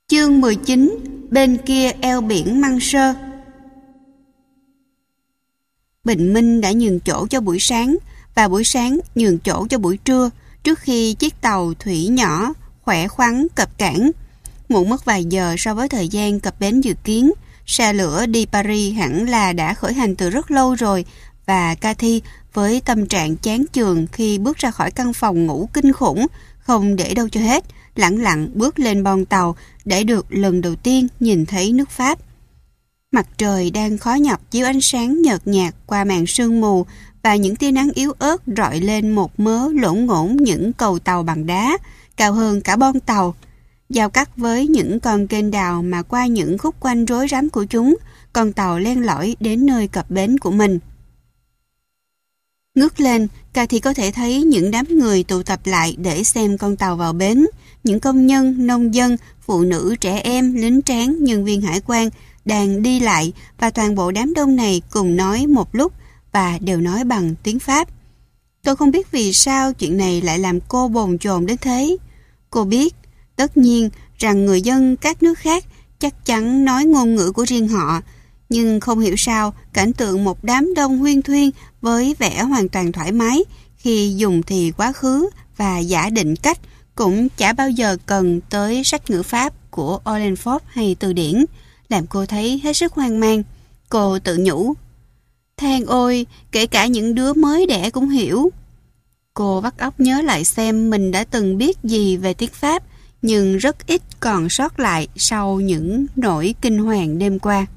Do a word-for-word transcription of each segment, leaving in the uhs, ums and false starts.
Chương mười chín. Bên kia eo biển Măng Sơ. Bình minh đã nhường chỗ cho buổi sáng và buổi sáng nhường chỗ cho buổi trưa trước khi chiếc tàu thủy nhỏ khỏe khoắn cập cảng. Muộn mất vài giờ so với thời gian cập bến dự kiến. Xe lửa đi Paris hẳn là đã khởi hành từ rất lâu rồi, và Cathy với tâm trạng chán chường khi bước ra khỏi căn phòng ngủ kinh khủng, không để đâu cho hết, lẳng lặng bước lên boong tàu để được lần đầu tiên nhìn thấy nước Pháp. Mặt trời đang khó nhọc chiếu ánh sáng nhợt nhạt qua màn sương mù, và những tia nắng yếu ớt rọi lên một mớ lổn ngổn những cầu tàu bằng đá, cao hơn cả boong tàu. Giao cắt với những con kênh đào mà qua những khúc quanh rối rắm của chúng, con tàu len lỏi đến nơi cập bến của mình. Ngước lên, Cathy có thể thấy những đám người tụ tập lại để xem con tàu vào bến. Những công nhân, nông dân, phụ nữ, trẻ em, lính tráng, nhân viên hải quan đang đi lại, và toàn bộ đám đông này cùng nói một lúc và đều nói bằng tiếng Pháp. Tôi không biết vì sao chuyện này lại làm cô bồn chồn đến thế. Cô biết, tất nhiên, rằng người dân các nước khác chắc chắn nói ngôn ngữ của riêng họ, nhưng không hiểu sao cảnh tượng một đám đông huyên thuyên với vẻ hoàn toàn thoải mái khi dùng thì quá khứ và giả định cách cũng chả bao giờ cần tới sách ngữ Pháp của Olenford hay từ điển, làm cô thấy hết sức hoang mang. Cô tự nhủ, than ôi, kể cả những đứa mới đẻ cũng hiểu. Cô vắt óc nhớ lại xem mình đã từng biết gì về tiếng Pháp, nhưng rất ít còn sót lại sau những nỗi kinh hoàng đêm qua.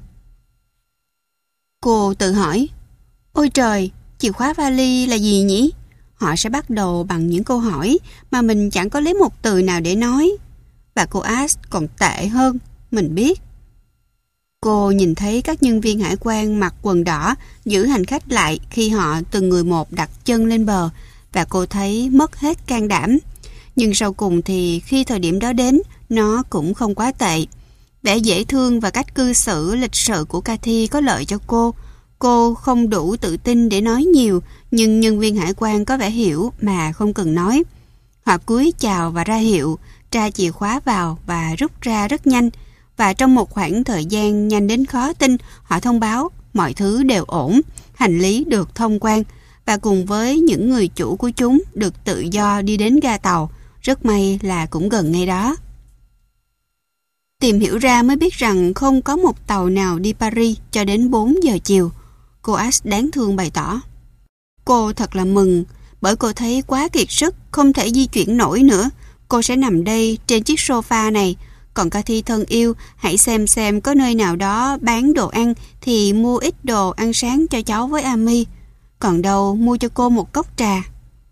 Cô tự hỏi, ôi trời, chìa khóa vali là gì nhỉ? Họ sẽ bắt đầu bằng những câu hỏi mà mình chẳng có lấy một từ nào để nói. Và cô Ash còn tệ hơn, mình biết. Cô nhìn thấy các nhân viên hải quan mặc quần đỏ giữ hành khách lại khi họ từng người một đặt chân lên bờ, và cô thấy mất hết can đảm. Nhưng sau cùng thì khi thời điểm đó đến, nó cũng không quá tệ. Vẻ dễ thương và cách cư xử lịch sự của Cathy có lợi cho cô. Cô không đủ tự tin để nói nhiều, nhưng nhân viên hải quan có vẻ hiểu mà không cần nói. Họ cúi chào và ra hiệu, tra chìa khóa vào và rút ra rất nhanh. Và trong một khoảng thời gian nhanh đến khó tin, họ thông báo mọi thứ đều ổn, hành lý được thông quan, và cùng với những người chủ của chúng được tự do đi đến ga tàu. Rất may là cũng gần ngay đó. Tìm hiểu ra mới biết rằng không có một tàu nào đi Paris cho đến bốn giờ chiều. Cô Ash đáng thương bày tỏ. Cô thật là mừng, bởi cô thấy quá kiệt sức, không thể di chuyển nổi nữa. Cô sẽ nằm đây trên chiếc sofa này. Còn Cathy thân yêu, hãy xem xem có nơi nào đó bán đồ ăn thì mua ít đồ ăn sáng cho cháu với Amy. Còn đâu mua cho cô một cốc trà.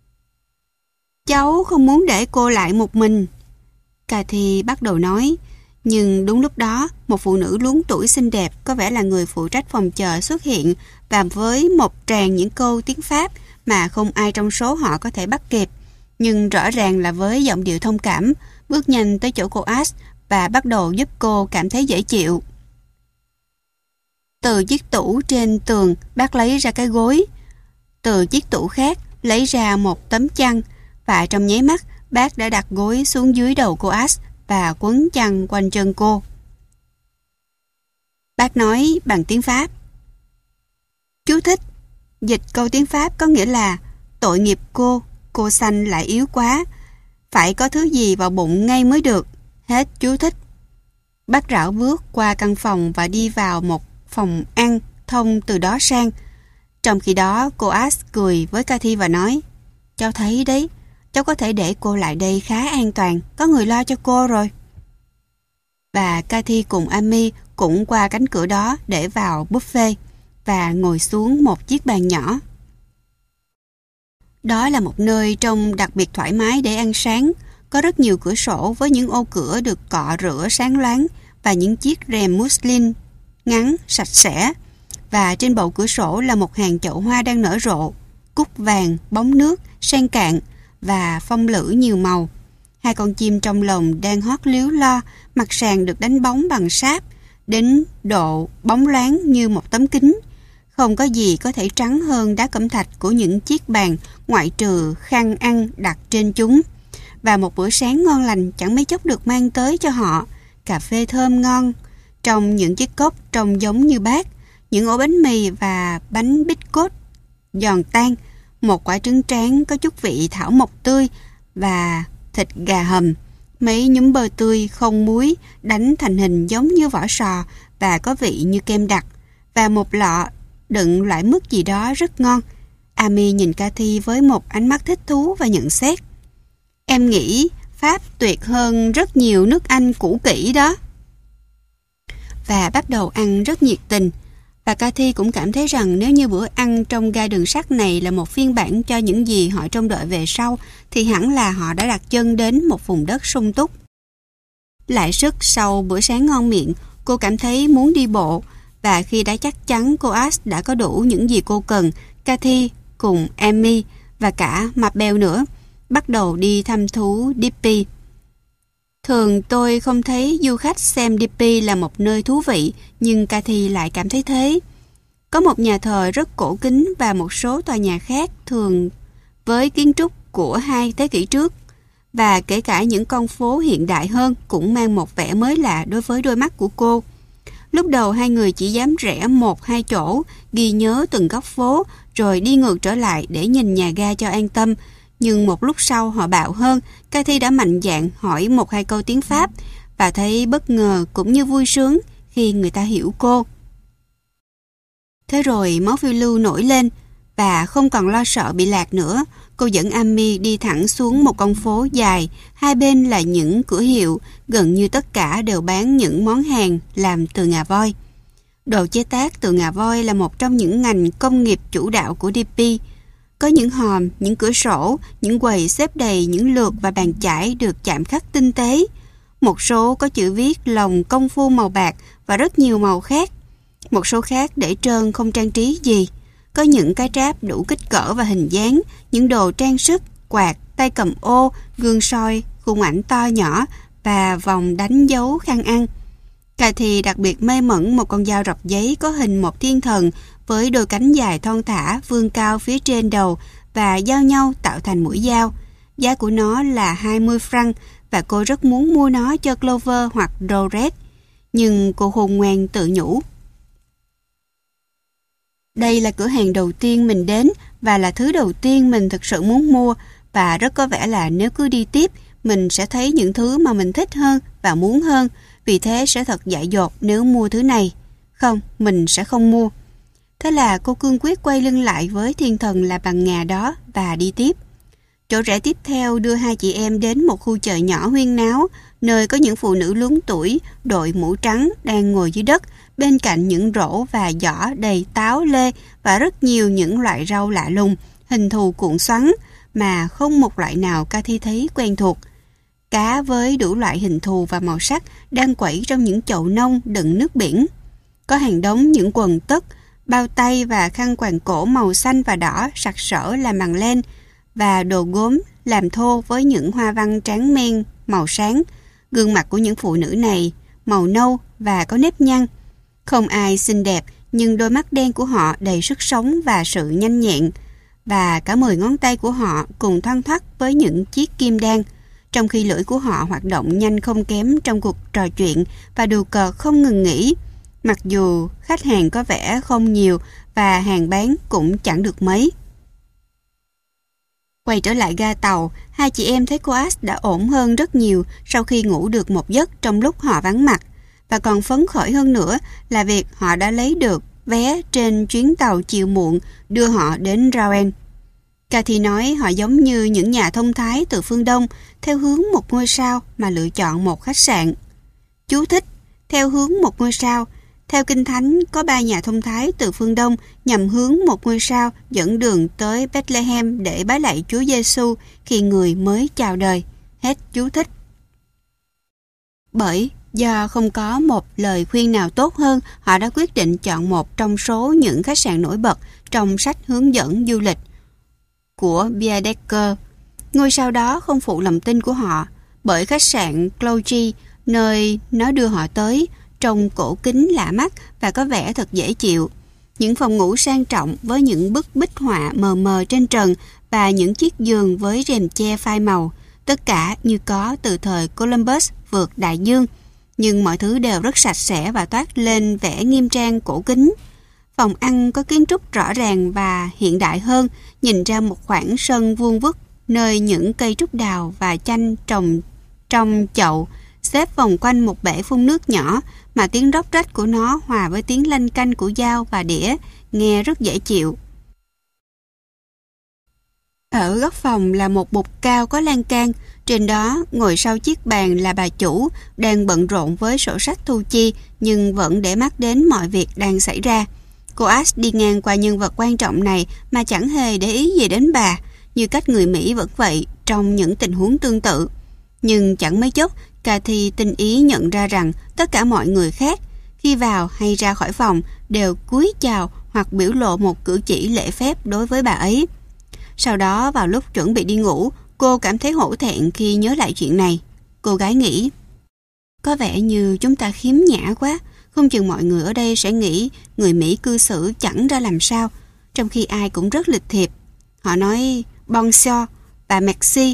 Cháu không muốn để cô lại một mình, Cathy bắt đầu nói. Nhưng đúng lúc đó, một phụ nữ luống tuổi xinh đẹp, có vẻ là người phụ trách phòng chờ, xuất hiện, và với một tràng những câu tiếng Pháp mà không ai trong số họ có thể bắt kịp, nhưng rõ ràng là với giọng điệu thông cảm, bước nhanh tới chỗ cô Ash và bắt đầu giúp cô cảm thấy dễ chịu. Từ chiếc tủ trên tường, bác lấy ra cái gối. Từ chiếc tủ khác, lấy ra một tấm chăn, và trong nháy mắt, bác đã đặt gối xuống dưới đầu cô Ash và quấn chăn quanh chân cô. Bác nói bằng tiếng Pháp. Chú thích. Dịch câu tiếng Pháp có nghĩa là tội nghiệp cô, cô xanh lại yếu quá, phải có thứ gì vào bụng ngay mới được. Hết chú thích. Bác rảo bước qua căn phòng và đi vào một phòng ăn thông từ đó sang. Trong khi đó, cô Ash cười với Cathy và nói, cháu thấy đấy, cháu có thể để cô lại đây khá an toàn, có người lo cho cô rồi. Và Cathy cùng Amy cũng qua cánh cửa đó để vào buffet và ngồi xuống một chiếc bàn nhỏ. Đó là một nơi trông đặc biệt thoải mái để ăn sáng. Có rất nhiều cửa sổ với những ô cửa được cọ rửa sáng loáng và những chiếc rèm muslin ngắn, sạch sẽ. Và trên bầu cửa sổ là một hàng chậu hoa đang nở rộ, cúc vàng, bóng nước, sen cạn và phong lữ nhiều màu. Hai con chim trong lồng đang hót líu lo, mặt sàn được đánh bóng bằng sáp, đến độ bóng loáng như một tấm kính. Không có gì có thể trắng hơn đá cẩm thạch của những chiếc bàn, ngoại trừ khăn ăn đặt trên chúng. Và một bữa sáng ngon lành chẳng mấy chốc được mang tới cho họ. cà phê thơm ngon trong những chiếc cốc trông giống như bát, những ổ bánh mì và bánh bít cốt giòn tan, một quả trứng tráng có chút vị thảo mộc tươi và thịt gà hầm, mấy nhúm bơ tươi không muối đánh thành hình giống như vỏ sò và có vị như kem đặc, và một lọ đựng loại mứt gì đó rất ngon. Amy nhìn Cathy với một ánh mắt thích thú và nhận xét: "Em nghĩ Pháp tuyệt hơn rất nhiều nước Anh cũ kỹ đó." Và bắt đầu ăn rất nhiệt tình. Và Cathy cũng cảm thấy rằng nếu như bữa ăn trong ga đường sắt này là một phiên bản cho những gì họ trông đợi về sau, thì hẳn là họ đã đặt chân đến một vùng đất sung túc. Lại sức sau bữa sáng ngon miệng, cô cảm thấy muốn đi bộ, và khi đã chắc chắn cô Ash đã có đủ những gì cô cần, Cathy cùng Amy và cả Mabel nữa bắt đầu đi thăm thú Dippy. Thường tôi không thấy du khách xem Dippy là một nơi thú vị, nhưng Cathy lại cảm thấy thế. Có một nhà thờ rất cổ kính và một số tòa nhà khác thường với kiến trúc của hai thế kỷ trước, và kể cả những con phố hiện đại hơn cũng mang một vẻ mới lạ đối với đôi mắt của cô. Lúc đầu hai người chỉ dám rẽ một hai chỗ, ghi nhớ từng góc phố, rồi đi ngược trở lại để nhìn nhà ga cho an tâm. Nhưng một lúc sau họ bạo hơn, Cathy đã mạnh dạn hỏi một hai câu tiếng Pháp và thấy bất ngờ cũng như vui sướng khi người ta hiểu cô. Thế rồi máu phiêu lưu nổi lên và không còn lo sợ bị lạc nữa. Cô dẫn Amy đi thẳng xuống một con phố dài, hai bên là những cửa hiệu, gần như tất cả đều bán những món hàng làm từ ngà voi. Đồ chế tác từ ngà voi là một trong những ngành công nghiệp chủ đạo của Dippy. Có những hòm, những cửa sổ, những quầy xếp đầy những lược và bàn chải được chạm khắc tinh tế. Một số có chữ viết lồng công phu màu bạc và rất nhiều màu khác. Một số khác để trơn không trang trí gì. Có những cái tráp đủ kích cỡ và hình dáng, những đồ trang sức, quạt, tay cầm ô, gương soi, khung ảnh to nhỏ và vòng đánh dấu khăn ăn. Cathy đặc biệt mê mẩn một con dao rọc giấy có hình một thiên thần với đôi cánh dài thon thả vươn cao phía trên đầu và giao nhau tạo thành mũi dao. Giá của nó là hai mươi franc và cô rất muốn mua nó cho Clover hoặc Dorothy. Nhưng cô khôn ngoan tự nhủ: đây là cửa hàng đầu tiên mình đến và là thứ đầu tiên mình thực sự muốn mua, và rất có vẻ là nếu cứ đi tiếp, mình sẽ thấy những thứ mà mình thích hơn và muốn hơn, vì thế sẽ thật dại dột nếu mua thứ này. Không, mình sẽ không mua. Thế là cô cương quyết quay lưng lại với thiên thần là bằng ngà đó và đi tiếp. Chỗ rẽ tiếp theo đưa hai chị em đến một khu chợ nhỏ huyên náo, nơi có những phụ nữ lớn tuổi đội mũ trắng đang ngồi dưới đất bên cạnh những rổ và giỏ đầy táo, lê và rất nhiều những loại rau lạ lùng, hình thù cuộn xoắn mà không một loại nào Cathy thấy quen thuộc. Cá với đủ loại hình thù và màu sắc đang quẩy trong những chậu nông đựng nước biển. Có hàng đống những quần tất, bao tay và khăn quàng cổ màu xanh và đỏ sặc sỡ làm bằng len, và đồ gốm làm thô với những hoa văn tráng men màu sáng. Gương mặt của những phụ nữ này màu nâu và có nếp nhăn. Không ai xinh đẹp, nhưng đôi mắt đen của họ đầy sức sống và sự nhanh nhẹn, và cả mười ngón tay của họ cùng thoăn thoắt với những chiếc kim đan, trong khi lưỡi của họ hoạt động nhanh không kém trong cuộc trò chuyện và đùa cợt không ngừng nghỉ. Mặc dù khách hàng có vẻ không nhiều và hàng bán cũng chẳng được mấy. Quay trở lại ga tàu, hai chị em thấy cô Ash đã ổn hơn rất nhiều sau khi ngủ được một giấc trong lúc họ vắng mặt, và còn phấn khởi hơn nữa là việc họ đã lấy được vé trên chuyến tàu chiều muộn đưa họ đến Rouen. Cathy nói họ giống như những nhà thông thái từ phương Đông theo hướng một ngôi sao mà lựa chọn một khách sạn. Chú thích: theo hướng một ngôi sao. Theo Kinh Thánh, có ba nhà thông thái từ phương Đông nhằm hướng một ngôi sao dẫn đường tới Bethlehem để bái lạy Chúa Giêsu khi người mới chào đời. Hết chú thích. Bởi do không có một lời khuyên nào tốt hơn, họ đã quyết định chọn một trong số những khách sạn nổi bật trong sách hướng dẫn du lịch của Baedeker. Ngôi sao đó không phụ lòng tin của họ, bởi khách sạn Clogy, nơi nó đưa họ tới, trông cổ kính lạ mắt và có vẻ thật dễ chịu. Những phòng ngủ sang trọng với những bức bích họa mờ mờ trên trần và những chiếc giường với rèm che phai màu, tất cả như có từ thời Columbus vượt đại dương. nhưng mọi thứ đều rất sạch sẽ và toát lên vẻ nghiêm trang cổ kính. Phòng ăn có kiến trúc rõ ràng và hiện đại hơn, nhìn ra một khoảng sân vuông vức nơi những cây trúc đào và chanh trồng trong chậu xếp vòng quanh một bể phun nước nhỏ, mà tiếng róc rách của nó hòa với tiếng lanh canh của dao và đĩa nghe rất dễ chịu. Ở góc phòng là một bục cao có lan can, trên đó ngồi sau chiếc bàn là bà chủ đang bận rộn với sổ sách thu chi nhưng vẫn để mắt đến mọi việc đang xảy ra. Cô Ash đi ngang qua nhân vật quan trọng này mà chẳng hề để ý gì đến bà, như cách người Mỹ vẫn vậy trong những tình huống tương tự. Nhưng chẳng mấy chốc, Cathy tinh ý nhận ra rằng tất cả mọi người khác, khi vào hay ra khỏi phòng, đều cúi chào hoặc biểu lộ một cử chỉ lễ phép đối với bà ấy. Sau đó, vào lúc chuẩn bị đi ngủ, cô cảm thấy hổ thẹn khi nhớ lại chuyện này. Cô gái nghĩ, có vẻ như chúng ta khiếm nhã quá, không chừng mọi người ở đây sẽ nghĩ người Mỹ cư xử chẳng ra làm sao, trong khi ai cũng rất lịch thiệp. Họ nói bonjour và merci.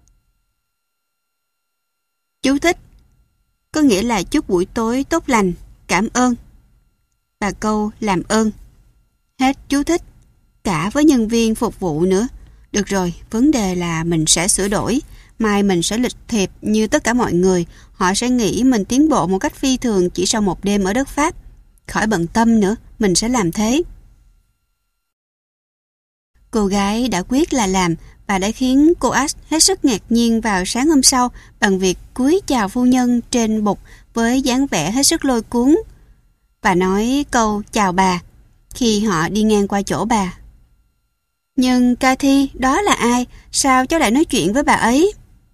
Chú thích, có nghĩa là chúc buổi tối tốt lành, cảm ơn, và câu làm ơn. Hết chú thích. Cả với nhân viên phục vụ nữa. Được rồi, vấn đề là mình sẽ sửa đổi. Mai mình sẽ lịch thiệp như tất cả mọi người. Họ sẽ nghĩ mình tiến bộ một cách phi thường chỉ sau một đêm ở đất Pháp. Khỏi bận tâm nữa, mình sẽ làm thế. Cô gái đã quyết là làm và đã khiến cô Ash hết sức ngạc nhiên vào sáng hôm sau bằng việc cúi chào phu nhân trên bục với dáng vẻ hết sức lôi cuốn và nói câu chào bà khi họ đi ngang qua chỗ bà. Nhưng Cathy, đó là ai? Sao cháu lại nói chuyện với bà ấy?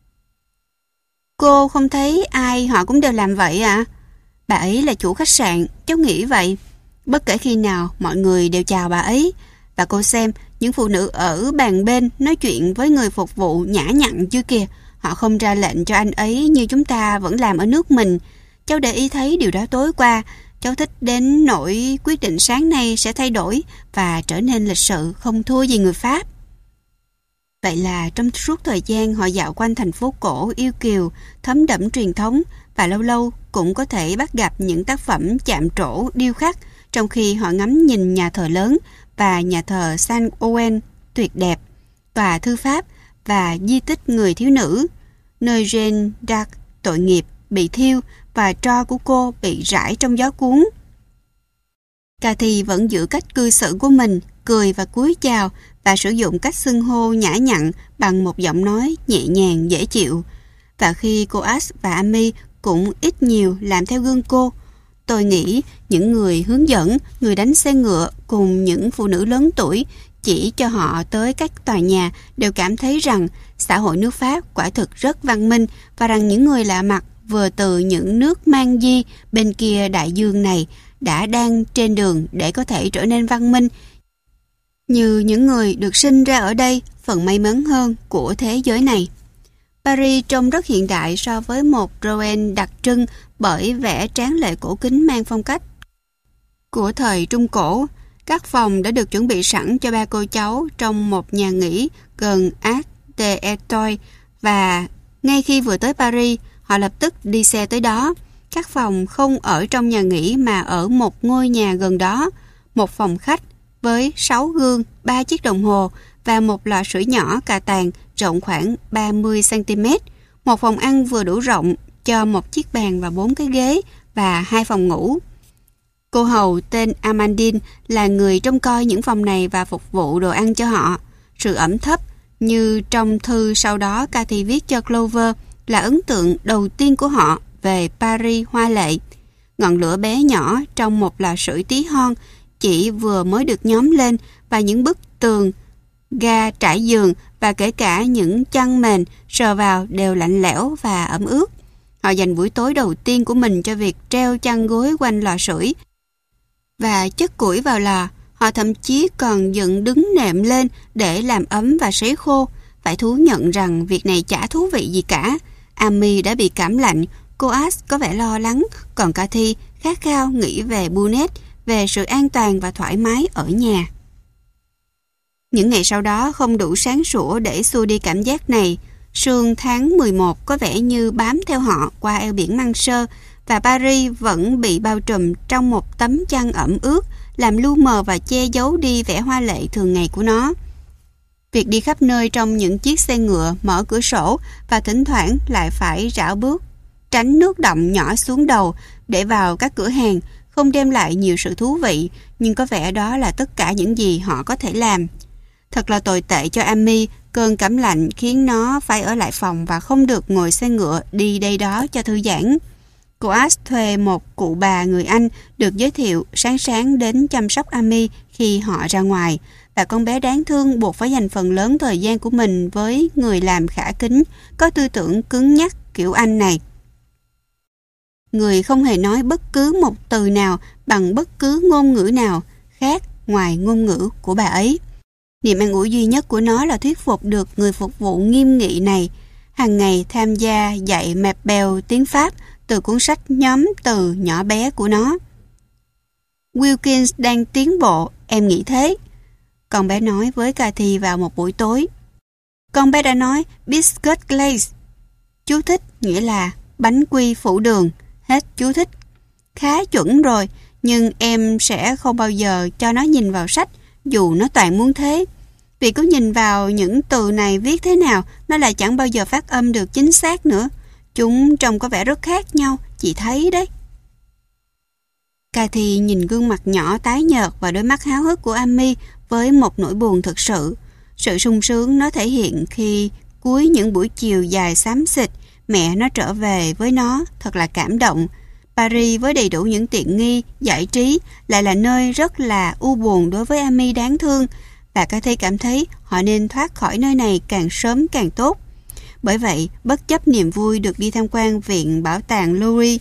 Cô không thấy ai họ cũng đều làm vậy à? Bà ấy là chủ khách sạn, cháu nghĩ vậy. Bất kể khi nào mọi người đều chào bà ấy. Và cô xem, những phụ nữ ở bàn bên nói chuyện với người phục vụ nhã nhặn chưa kìa. Họ không ra lệnh cho anh ấy như chúng ta vẫn làm ở nước mình. Cháu để ý thấy điều đó tối qua. Cháu thích đến nỗi quyết định sáng nay sẽ thay đổi và trở nên lịch sự không thua gì người Pháp. Vậy là trong suốt thời gian họ dạo quanh thành phố cổ yêu kiều, thấm đẫm truyền thống và lâu lâu cũng có thể bắt gặp những tác phẩm chạm trổ điêu khắc trong khi họ ngắm nhìn nhà thờ lớn và nhà thờ Saint Ouen tuyệt đẹp, tòa thư pháp và di tích người thiếu nữ, nơi Jeanne d'Arc tội nghiệp bị thiêu và tro của cô bị rải trong gió cuốn. Cathy vẫn giữ cách cư xử của mình, cười và cúi chào và sử dụng cách xưng hô nhã nhặn bằng một giọng nói nhẹ nhàng dễ chịu. Và khi cô Ash và Amy cũng ít nhiều làm theo gương cô, tôi nghĩ những người hướng dẫn, người đánh xe ngựa cùng những phụ nữ lớn tuổi chỉ cho họ tới các tòa nhà đều cảm thấy rằng xã hội nước Pháp quả thực rất văn minh và rằng những người lạ mặt vừa từ những nước mang di bên kia đại dương này đã đang trên đường để có thể trở nên văn minh như những người được sinh ra ở đây, phần may mắn hơn của thế giới này. Paris trông rất hiện đại so với một Rouen đặc trưng bởi vẻ tráng lệ cổ kính mang phong cách của thời Trung Cổ. Các phòng đã được chuẩn bị sẵn cho ba cô cháu trong một nhà nghỉ gần Arc de Etoile và ngay khi vừa tới Paris, họ lập tức đi xe tới đó. Các phòng không ở trong nhà nghỉ mà ở một ngôi nhà gần đó, một phòng khách với sáu gương, ba chiếc đồng hồ và một lò sưởi nhỏ cà tàng rộng khoảng ba mươi xăng ti mét, một phòng ăn vừa đủ rộng cho một chiếc bàn và bốn cái ghế và hai phòng ngủ. Cô hầu tên Amandine là người trông coi những phòng này và phục vụ đồ ăn cho họ. Sự ẩm thấp như trong thư sau đó Cathy viết cho Clover là ấn tượng đầu tiên của họ về Paris hoa lệ. Ngọn lửa bé nhỏ trong một lò sưởi tí hon chỉ vừa mới được nhóm lên và những bức tường, ga trải giường và kể cả những chăn mền sờ vào đều lạnh lẽo và ẩm ướt. Họ dành buổi tối đầu tiên của mình cho việc treo chăn gối quanh lò sưởi và chất củi vào lò. Họ thậm chí còn dựng đứng nệm lên để làm ấm và sấy khô. Phải thú nhận rằng việc này chả thú vị gì cả. Amy đã bị cảm lạnh, cô Ash có vẻ lo lắng, còn Cathy khát khao nghĩ về Bunnet, về sự an toàn và thoải mái ở nhà. Những ngày sau đó không đủ sáng sủa để xua đi cảm giác này. Sương tháng mười một có vẻ như bám theo họ qua eo biển Manche và Paris vẫn bị bao trùm trong một tấm chăn ẩm ướt, làm lu mờ và che giấu đi vẻ hoa lệ thường ngày của nó. Việc đi khắp nơi trong những chiếc xe ngựa mở cửa sổ và thỉnh thoảng lại phải rảo bước, tránh nước đọng nhỏ xuống đầu để vào các cửa hàng, không đem lại nhiều sự thú vị, nhưng có vẻ đó là tất cả những gì họ có thể làm. Thật là tồi tệ cho Amy, cơn cảm lạnh khiến nó phải ở lại phòng và không được ngồi xe ngựa đi đây đó cho thư giãn. Cô Ash thuê một cụ bà người Anh được giới thiệu sáng sáng đến chăm sóc Amy khi họ ra ngoài, và con bé đáng thương buộc phải dành phần lớn thời gian của mình với người làm khả kính, có tư tưởng cứng nhắc kiểu Anh này. Người không hề nói bất cứ một từ nào bằng bất cứ ngôn ngữ nào khác ngoài ngôn ngữ của bà ấy. Niềm an ủi duy nhất của nó là thuyết phục được người phục vụ nghiêm nghị này hàng ngày tham gia dạy Mabel tiếng Pháp từ cuốn sách nhóm từ nhỏ bé của nó. Wilkins đang tiến bộ, em nghĩ thế, con bé nói với Cathy vào một buổi tối. Con bé đã nói biscuit glaze. Chú thích nghĩa là bánh quy phủ đường. Hết chú thích. Khá chuẩn rồi, nhưng em sẽ không bao giờ cho nó nhìn vào sách, dù nó toàn muốn thế. Vì cứ nhìn vào những từ này viết thế nào, nó lại chẳng bao giờ phát âm được chính xác nữa. Chúng trông có vẻ rất khác nhau, chị thấy đấy. Cathy nhìn gương mặt nhỏ tái nhợt và đôi mắt háo hức của Amy với một nỗi buồn thực sự. Sự sung sướng nó thể hiện khi cuối những buổi chiều dài xám xịt, mẹ nó trở về với nó, thật là cảm động. Paris với đầy đủ những tiện nghi, giải trí lại là nơi rất là u buồn đối với Amy đáng thương, và Cathy cảm thấy họ nên thoát khỏi nơi này càng sớm càng tốt. Bởi vậy, bất chấp niềm vui được đi tham quan viện bảo tàng Louvre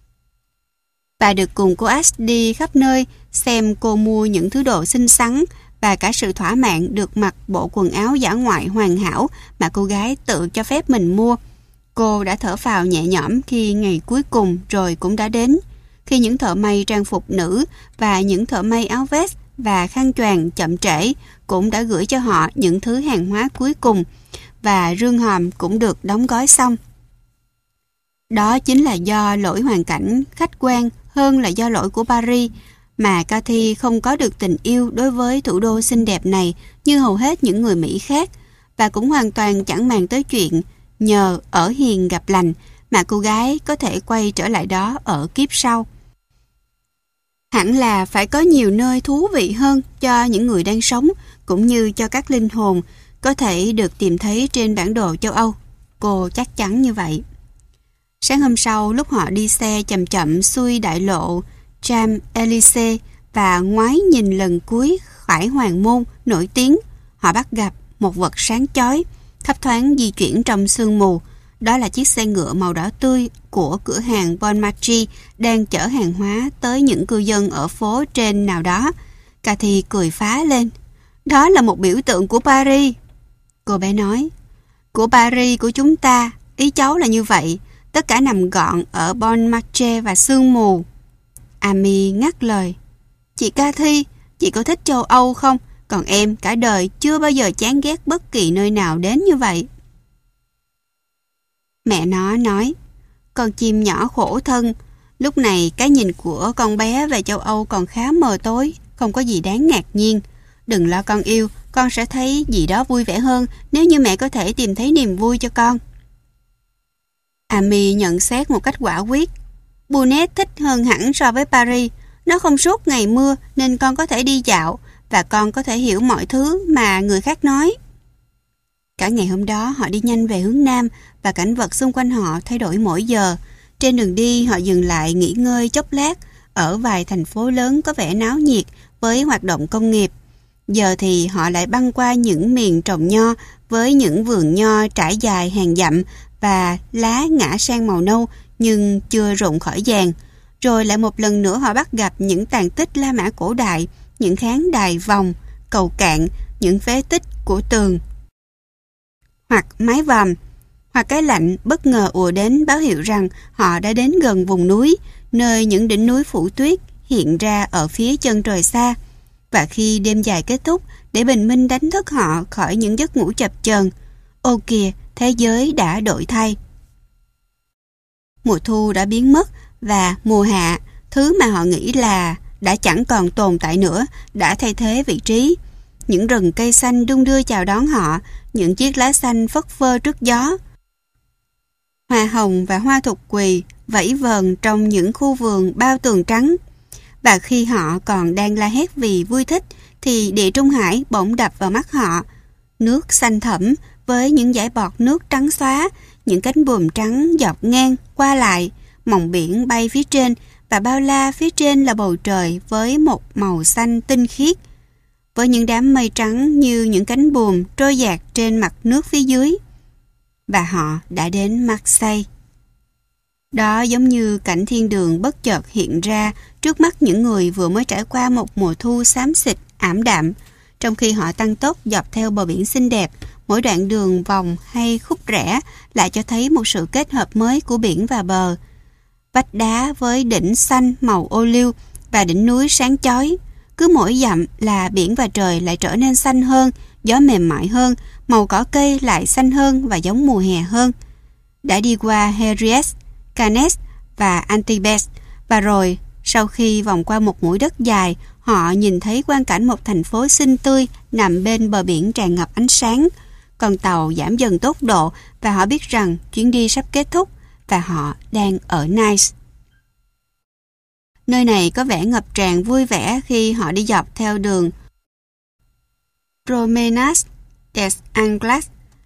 và được cùng cô Ash đi khắp nơi xem cô mua những thứ đồ xinh xắn và cả sự thỏa mãn được mặc bộ quần áo dã ngoại hoàn hảo mà cô gái tự cho phép mình mua, cô đã thở phào nhẹ nhõm khi ngày cuối cùng rồi cũng đã đến, khi những thợ may trang phục nữ và những thợ may áo vest và khăn choàng chậm trễ cũng đã gửi cho họ những thứ hàng hóa cuối cùng, và rương hòm cũng được đóng gói xong. Đó chính là do lỗi hoàn cảnh khách quan hơn là do lỗi của Paris, mà Cathy không có được tình yêu đối với thủ đô xinh đẹp này như hầu hết những người Mỹ khác, và cũng hoàn toàn chẳng màng tới chuyện nhờ ở hiền gặp lành mà cô gái có thể quay trở lại đó ở kiếp sau. Hẳn là phải có nhiều nơi thú vị hơn cho những người đang sống, cũng như cho các linh hồn có thể được tìm thấy trên bản đồ châu Âu. Cô chắc chắn như vậy. Sáng hôm sau, lúc họ đi xe chậm chậm xuôi đại lộ Champs-Élysées và ngoái nhìn lần cuối Khải Hoàng Môn nổi tiếng, họ bắt gặp một vật sáng chói, thấp thoáng di chuyển trong sương mù. Đó là chiếc xe ngựa màu đỏ tươi của cửa hàng Bon Marché đang chở hàng hóa tới những cư dân ở phố trên nào đó. Cathy cười phá lên. Đó là một biểu tượng của Paris. Cô bé nói. Của Paris của chúng ta, ý cháu là như vậy. Tất cả nằm gọn ở Bon Marché và sương mù. Amy ngắt lời. Chị Cathy, chị có thích châu Âu không? Còn em cả đời chưa bao giờ chán ghét bất kỳ nơi nào đến như vậy. Mẹ nó nói, con chim nhỏ khổ thân. Lúc này cái nhìn của con bé về châu Âu còn khá mờ tối, không có gì đáng ngạc nhiên. Đừng lo con yêu, con sẽ thấy gì đó vui vẻ hơn nếu như mẹ có thể tìm thấy niềm vui cho con. Amy nhận xét một cách quả quyết. Buenos thích hơn hẳn so với Paris. Nó không suốt ngày mưa nên con có thể đi dạo và con có thể hiểu mọi thứ mà người khác nói. Cả ngày hôm đó họ đi nhanh về hướng Nam và cảnh vật xung quanh họ thay đổi mỗi giờ. Trên đường đi họ dừng lại nghỉ ngơi chốc lát ở vài thành phố lớn có vẻ náo nhiệt với hoạt động công nghiệp. Giờ thì họ lại băng qua những miền trồng nho với những vườn nho trải dài hàng dặm và lá ngã sang màu nâu nhưng chưa rụng khỏi vàng. Rồi lại một lần nữa họ bắt gặp những tàn tích La Mã cổ đại, những khán đài vòng, cầu cạn, những phế tích của tường hoặc mái vòm, hoặc cái lạnh bất ngờ ùa đến báo hiệu rằng họ đã đến gần vùng núi, nơi những đỉnh núi phủ tuyết hiện ra ở phía chân trời xa. Và khi đêm dài kết thúc, để bình minh đánh thức họ khỏi những giấc ngủ chập chờn, ô kìa, thế giới đã đổi thay. Mùa thu đã biến mất và mùa hạ, thứ mà họ nghĩ là đã chẳng còn tồn tại nữa, đã thay thế vị trí. Những rừng cây xanh đung đưa chào đón họ, những chiếc lá xanh phất phơ trước gió. Hoa hồng và hoa thục quỳ vẫy vờn trong những khu vườn bao tường trắng. Và khi họ còn đang la hét vì vui thích, thì Địa Trung Hải bỗng đập vào mắt họ. Nước xanh thẫm với những dải bọt nước trắng xóa, những cánh buồm trắng dọc ngang qua lại, mòng biển bay phía trên và bao la phía trên là bầu trời với một màu xanh tinh khiết, với những đám mây trắng như những cánh buồm trôi dạt trên mặt nước phía dưới. Và họ đã đến Marseille. Đó giống như cảnh thiên đường bất chợt hiện ra trước mắt những người vừa mới trải qua một mùa thu xám xịt, ảm đạm, trong khi họ tăng tốc dọc theo bờ biển xinh đẹp. Mỗi đoạn đường vòng hay khúc rẽ lại cho thấy một sự kết hợp mới của biển và bờ. Vách đá với đỉnh xanh màu ô liu và đỉnh núi sáng chói. Cứ mỗi dặm là biển và trời lại trở nên xanh hơn, gió mềm mại hơn, màu cỏ cây lại xanh hơn và giống mùa hè hơn. Đã đi qua Héries, Cannes và Antibes, và rồi sau khi vòng qua một mũi đất dài, họ nhìn thấy quang cảnh một thành phố xinh tươi nằm bên bờ biển tràn ngập ánh sáng. Con tàu giảm dần tốc độ và họ biết rằng chuyến đi sắp kết thúc và họ đang ở Nice. Nơi này có vẻ ngập tràn vui vẻ khi họ đi dọc theo đường Promenade des Anglais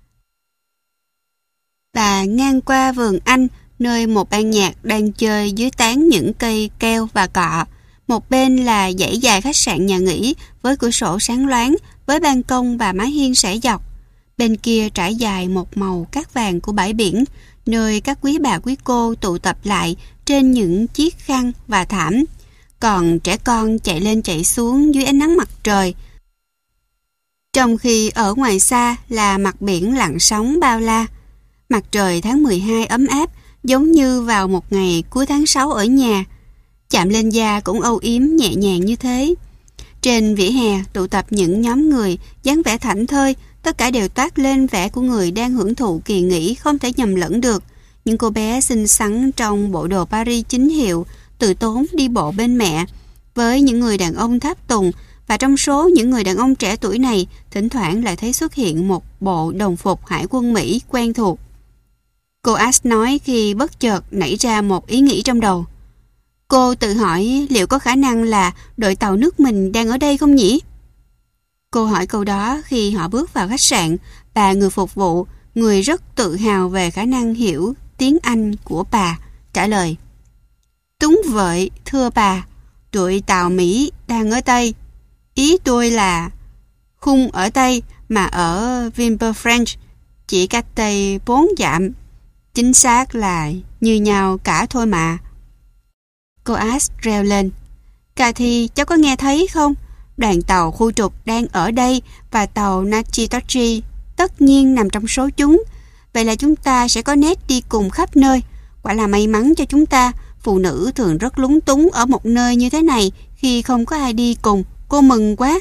và ngang qua vườn Anh, nơi một ban nhạc đang chơi dưới tán những cây keo và cọ. Một bên là dãy dài khách sạn nhà nghỉ với cửa sổ sáng loáng, với ban công và mái hiên sải dọc. Bên kia trải dài một màu cát vàng của bãi biển, nơi các quý bà quý cô tụ tập lại trên những chiếc khăn và thảm. Còn trẻ con chạy lên chạy xuống dưới ánh nắng mặt trời. Trong khi ở ngoài xa là mặt biển lặng sóng bao la. Mặt trời tháng mười hai ấm áp, giống như vào một ngày cuối tháng sáu ở nhà. Chạm lên da cũng âu yếm nhẹ nhàng như thế. Trên vỉa hè tụ tập những nhóm người dáng vẻ thảnh thơi, tất cả đều toát lên vẻ của người đang hưởng thụ kỳ nghỉ không thể nhầm lẫn được. Những cô bé xinh xắn trong bộ đồ Paris chính hiệu, tự tốn đi bộ bên mẹ, với những người đàn ông tháp tùng, và trong số những người đàn ông trẻ tuổi này, thỉnh thoảng lại thấy xuất hiện một bộ đồng phục hải quân Mỹ quen thuộc. Cô Ash nói khi bất chợt nảy ra một ý nghĩ trong đầu. Cô tự hỏi liệu có khả năng là đội tàu nước mình đang ở đây không nhỉ? Cô hỏi câu đó khi họ bước vào khách sạn, và người phục vụ, người rất tự hào về khả năng hiểu tiếng Anh của bà, trả lời. Đúng vậy, thưa bà, đội tàu Mỹ đang ở Tây. Ý tôi là không ở Tây mà ở Vinpearl, chỉ cách Tây bốn dặm. Chính xác là như nhau cả thôi mà. Cô Ash reo lên. Cathy, cháu có nghe thấy không? Đoàn tàu khu trục đang ở đây và tàu Nachitochi tất nhiên nằm trong số chúng. Vậy là chúng ta sẽ có nét đi cùng khắp nơi. Quả là may mắn cho chúng ta. Phụ nữ thường rất lúng túng ở một nơi như thế này khi không có ai đi cùng. Cô mừng quá.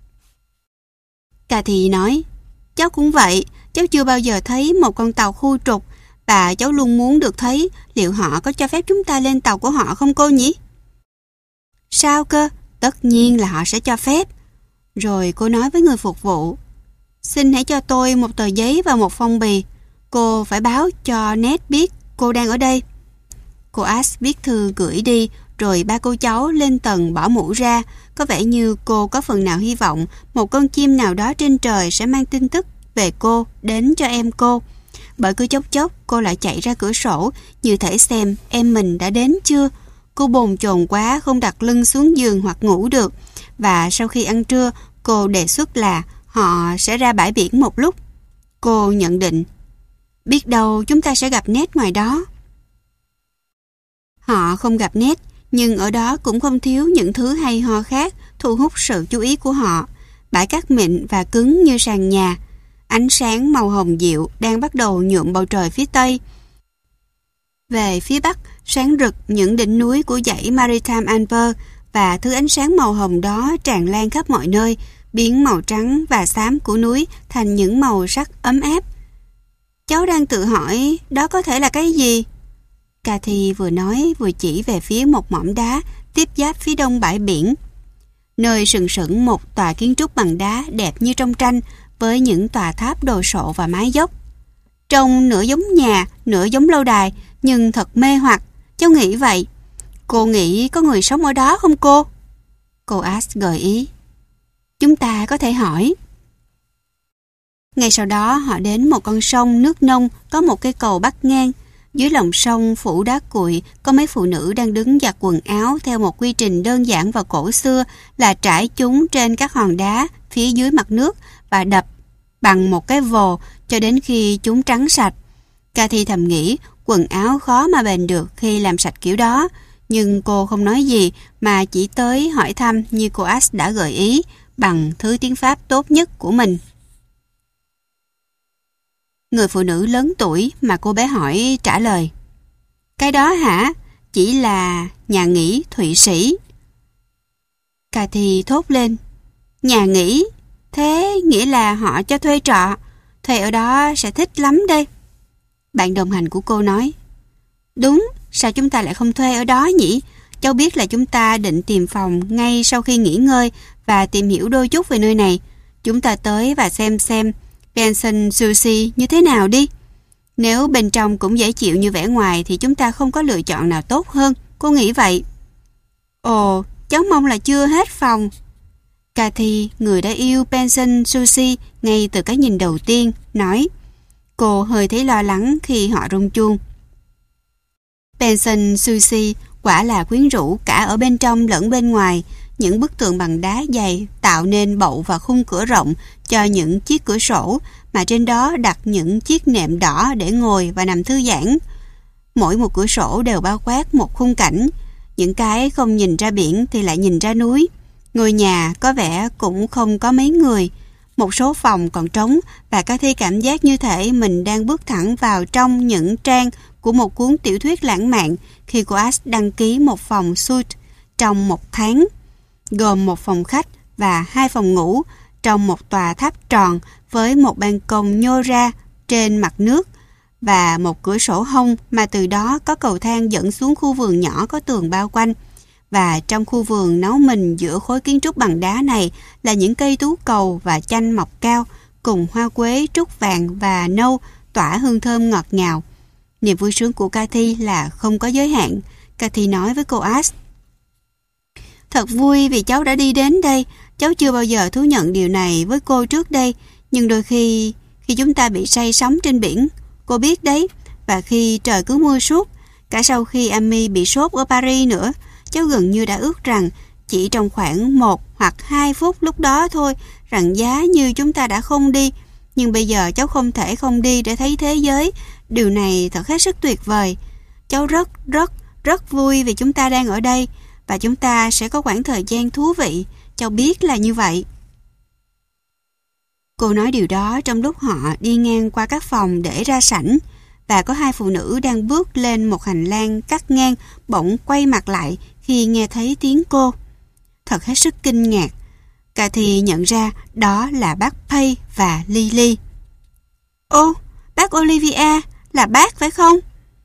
Cathy nói, cháu cũng vậy. Cháu chưa bao giờ thấy một con tàu khu trục, và cháu luôn muốn được thấy liệu họ có cho phép chúng ta lên tàu của họ không cô nhỉ? Sao cơ? Tất nhiên là họ sẽ cho phép. Rồi cô nói với người phục vụ, xin hãy cho tôi một tờ giấy và một phong bì. Cô phải báo cho Ned biết cô đang ở đây. Cô Ash viết thư gửi đi, rồi ba cô cháu lên tầng bỏ mũ ra. Có vẻ như cô có phần nào hy vọng một con chim nào đó trên trời sẽ mang tin tức về cô đến cho em cô. Bởi cứ chốc chốc cô lại chạy ra cửa sổ, như thể xem em mình đã đến chưa. Cô bồn chồn quá không đặt lưng xuống giường hoặc ngủ được. Và sau khi ăn trưa, cô đề xuất là họ sẽ ra bãi biển một lúc. Cô nhận định, biết đâu chúng ta sẽ gặp Ned ngoài đó. Họ không gặp Ned, nhưng ở đó cũng không thiếu những thứ hay ho khác thu hút sự chú ý của họ. Bãi cát mịn và cứng như sàn nhà. Ánh sáng màu hồng dịu đang bắt đầu nhuộm bầu trời phía tây. Về phía bắc, sáng rực những đỉnh núi của dãy Maritime Alpes, và thứ ánh sáng màu hồng đó tràn lan khắp mọi nơi, biến màu trắng và xám của núi thành những màu sắc ấm áp. Cháu đang tự hỏi đó có thể là cái gì? Cathy vừa nói vừa chỉ về phía một mỏm đá tiếp giáp phía đông bãi biển, nơi sừng sững một tòa kiến trúc bằng đá đẹp như trong tranh với những tòa tháp đồ sộ và mái dốc. Trông nửa giống nhà, nửa giống lâu đài, nhưng thật mê hoặc. Cháu nghĩ vậy. Cô nghĩ có người sống ở đó không cô? Cô Ash gợi ý. Chúng ta có thể hỏi. Ngay sau đó họ đến một con sông nước nông có một cây cầu bắc ngang. Dưới lòng sông phủ đá cuội có mấy phụ nữ đang đứng giặt quần áo theo một quy trình đơn giản và cổ xưa là trải chúng trên các hòn đá phía dưới mặt nước và đập bằng một cái vồ cho đến khi chúng trắng sạch. Cathy thầm nghĩ quần áo khó mà bền được khi làm sạch kiểu đó, nhưng cô không nói gì mà chỉ tới hỏi thăm như cô Ash đã gợi ý bằng thứ tiếng Pháp tốt nhất của mình. Người phụ nữ lớn tuổi mà cô bé hỏi trả lời. Cái đó hả? Chỉ là nhà nghỉ Thụy Sĩ. Cathy thốt lên. Nhà nghỉ? Thế nghĩa là họ cho thuê trọ. Thuê ở đó sẽ thích lắm đây. Bạn đồng hành của cô nói. Đúng, sao chúng ta lại không thuê ở đó nhỉ? Cháu biết là chúng ta định tìm phòng ngay sau khi nghỉ ngơi và tìm hiểu đôi chút về nơi này. Chúng ta tới và xem xem Pension Sushi như thế nào đi. Nếu bên trong cũng dễ chịu như vẻ ngoài thì chúng ta không có lựa chọn nào tốt hơn. Cô nghĩ vậy? Ồ, cháu mong là chưa hết phòng. Cathy, người đã yêu Pension Sushi ngay từ cái nhìn đầu tiên, nói. Cô hơi thấy lo lắng khi họ rung chuông. Pension Sushi quả là quyến rũ cả ở bên trong lẫn bên ngoài. Những bức tường bằng đá dày tạo nên bậu và khung cửa rộng cho những chiếc cửa sổ, mà trên đó đặt những chiếc nệm đỏ để ngồi và nằm thư giãn. Mỗi một cửa sổ đều bao quát một khung cảnh. Những cái không nhìn ra biển thì lại nhìn ra núi. Ngôi nhà có vẻ cũng không có mấy người. Một số phòng còn trống và Cathy cảm giác như thể mình đang bước thẳng vào trong những trang của một cuốn tiểu thuyết lãng mạn khi cô Ash đăng ký một phòng suite trong một tháng, gồm một phòng khách và hai phòng ngủ trong một tòa tháp tròn với một ban công nhô ra trên mặt nước và một cửa sổ hông mà từ đó có cầu thang dẫn xuống khu vườn nhỏ có tường bao quanh. Và trong khu vườn nấu mình giữa khối kiến trúc bằng đá này là những cây tú cầu và chanh mọc cao cùng hoa quế, trúc vàng và nâu tỏa hương thơm ngọt ngào. Niềm vui sướng của Cathy là không có giới hạn. Cathy nói với cô Ash. Thật vui vì cháu đã đi đến đây. Cháu chưa bao giờ thú nhận điều này với cô trước đây. Nhưng đôi khi, khi chúng ta bị say sóng trên biển, cô biết đấy, và khi trời cứ mưa suốt, cả sau khi Amy bị sốt ở Paris nữa, cháu gần như đã ước rằng chỉ trong khoảng một hoặc hai phút lúc đó thôi, rằng giá như chúng ta đã không đi. Nhưng bây giờ cháu không thể không đi để thấy thế giới. Điều này thật hết sức tuyệt vời. Cháu rất, rất, rất vui vì chúng ta đang ở đây và chúng ta sẽ có khoảng thời gian thú vị. Cháu biết là như vậy. Cô nói điều đó trong lúc họ đi ngang qua các phòng để ra sảnh và có hai phụ nữ đang bước lên một hành lang cắt ngang bỗng quay mặt lại khi nghe thấy tiếng cô. Thật hết sức kinh ngạc. Cathy nhận ra đó là bác Pay và Lily. Ô, bác Olivia, là bác phải không?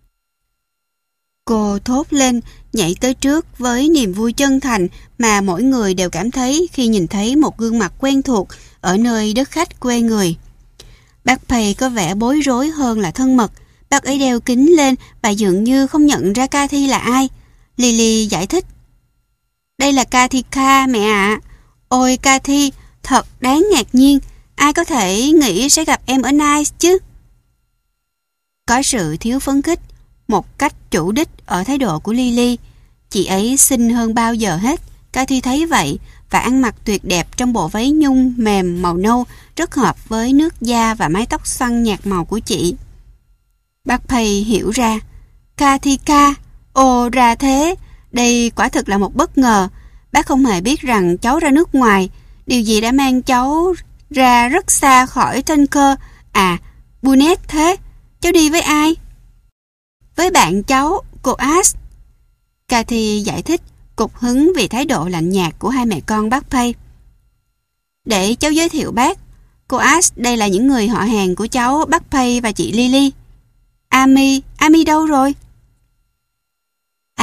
Cô thốt lên, nhảy tới trước với niềm vui chân thành mà mỗi người đều cảm thấy khi nhìn thấy một gương mặt quen thuộc ở nơi đất khách quê người. Bác Pay có vẻ bối rối hơn là thân mật. Bác ấy đeo kính lên và dường như không nhận ra Cathy là ai. Lily giải thích. Đây là Cathy Carr, mẹ ạ. À. Ôi Cathy, thật đáng ngạc nhiên. Ai có thể nghĩ sẽ gặp em ở Nice chứ? Có sự thiếu phấn khích, một cách chủ đích ở thái độ của Lily. Chị ấy xinh hơn bao giờ hết. Cathy thấy vậy và ăn mặc tuyệt đẹp trong bộ váy nhung mềm màu nâu rất hợp với nước da và mái tóc xoăn nhạt màu của chị. Bác Pay hiểu ra. Cathy Carr, ồ ra thế. Đây quả thực là một bất ngờ. Bác không hề biết rằng cháu ra nước ngoài. Điều gì đã mang cháu ra rất xa khỏi Tunker? À, Bunnet thế. Cháu đi với ai? Với bạn cháu, cô Ash. Cathy giải thích, cục hứng vì thái độ lạnh nhạt của hai mẹ con bác Pay. Để cháu giới thiệu bác. Cô Ash, đây là những người họ hàng của cháu, bác Pay và chị Lily. Amy, Amy đâu rồi?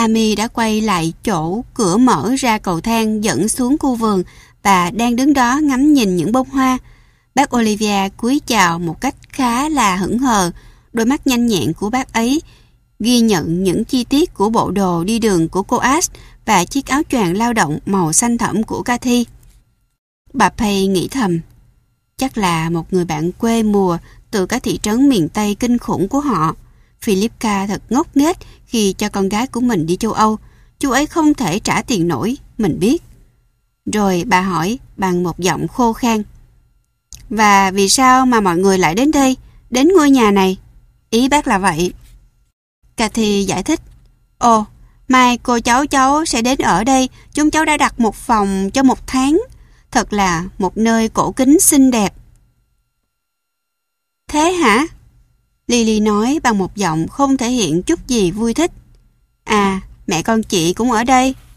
Amy đã quay lại chỗ cửa mở ra cầu thang dẫn xuống khu vườn và đang đứng đó ngắm nhìn những bông hoa. Bác Olivia cúi chào một cách khá là hững hờ. Đôi mắt nhanh nhẹn của bác ấy ghi nhận những chi tiết của bộ đồ đi đường của cô Ash và chiếc áo choàng lao động màu xanh thẫm của Cathy. Bà Pay nghĩ thầm, chắc là một người bạn quê mùa từ các thị trấn miền Tây kinh khủng của họ. Philippa thật ngốc nghếch khi cho con gái của mình đi châu Âu. Chú ấy không thể trả tiền nổi, mình biết. Rồi bà hỏi bằng một giọng khô khan, và vì sao mà mọi người lại đến đây, đến ngôi nhà này? Ý bác là vậy. Cathy giải thích, ồ, mai cô cháu cháu sẽ đến ở đây. Chúng cháu đã đặt một phòng cho một tháng. Thật là một nơi cổ kính xinh đẹp. Thế hả? Lily nói bằng một giọng không thể hiện chút gì vui thích. À, mẹ con chị cũng ở đây.